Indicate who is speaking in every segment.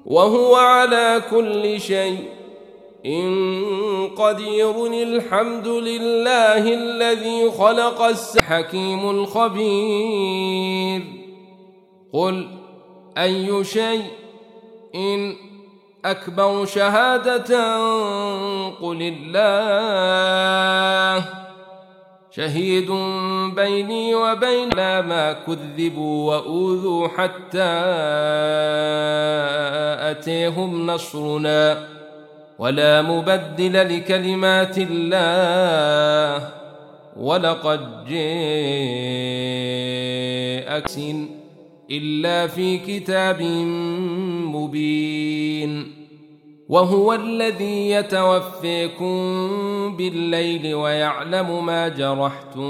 Speaker 1: وهو على كل شيء قدير. الحمد لله الذي خلق الحكيم الخبير. قل أي شيء أكبر شهادة؟ قل الله شهيد بيني وبين ما كذبوا وأوذوا حتى أتيهم نصرنا ولا مبدل لكلمات الله ولقد جاءك إلا في كتاب مبين. وهو الذي يتوفيكم بالليل ويعلم ما جرحتم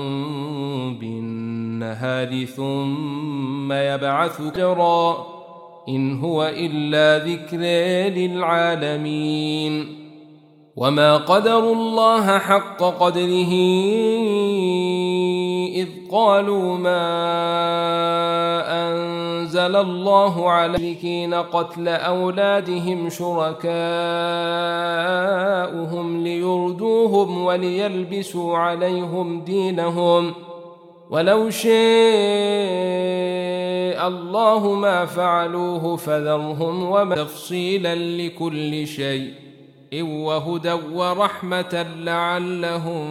Speaker 1: بالنهار ثم يبعثكم جرا إن هو إلا ذكر للعالمين. وما قدروا الله حق قدره إذ قالوا ما أنزل الله على المشركين قتل أولادهم شركاؤهم ليردوهم وليلبسوا عليهم دينهم ولو شاء الله ما فعلوه فذرهم وما تفصيلا لكل شيء وهدى ورحمة لعلهم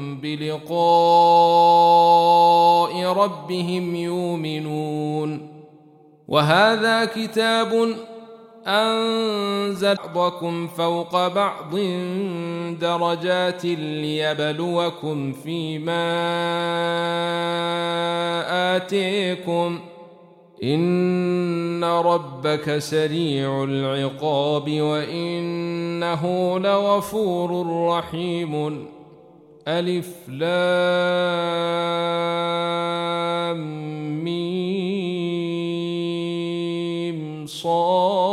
Speaker 1: بلقاء ربهم يؤمنون. وهذا كتاب أنزل بعضكم فوق بعض درجات ليبلوكم فيما آتيكم إن ربك سريع العقاب وإنه لغفور رحيم. ألف لام ميم صاد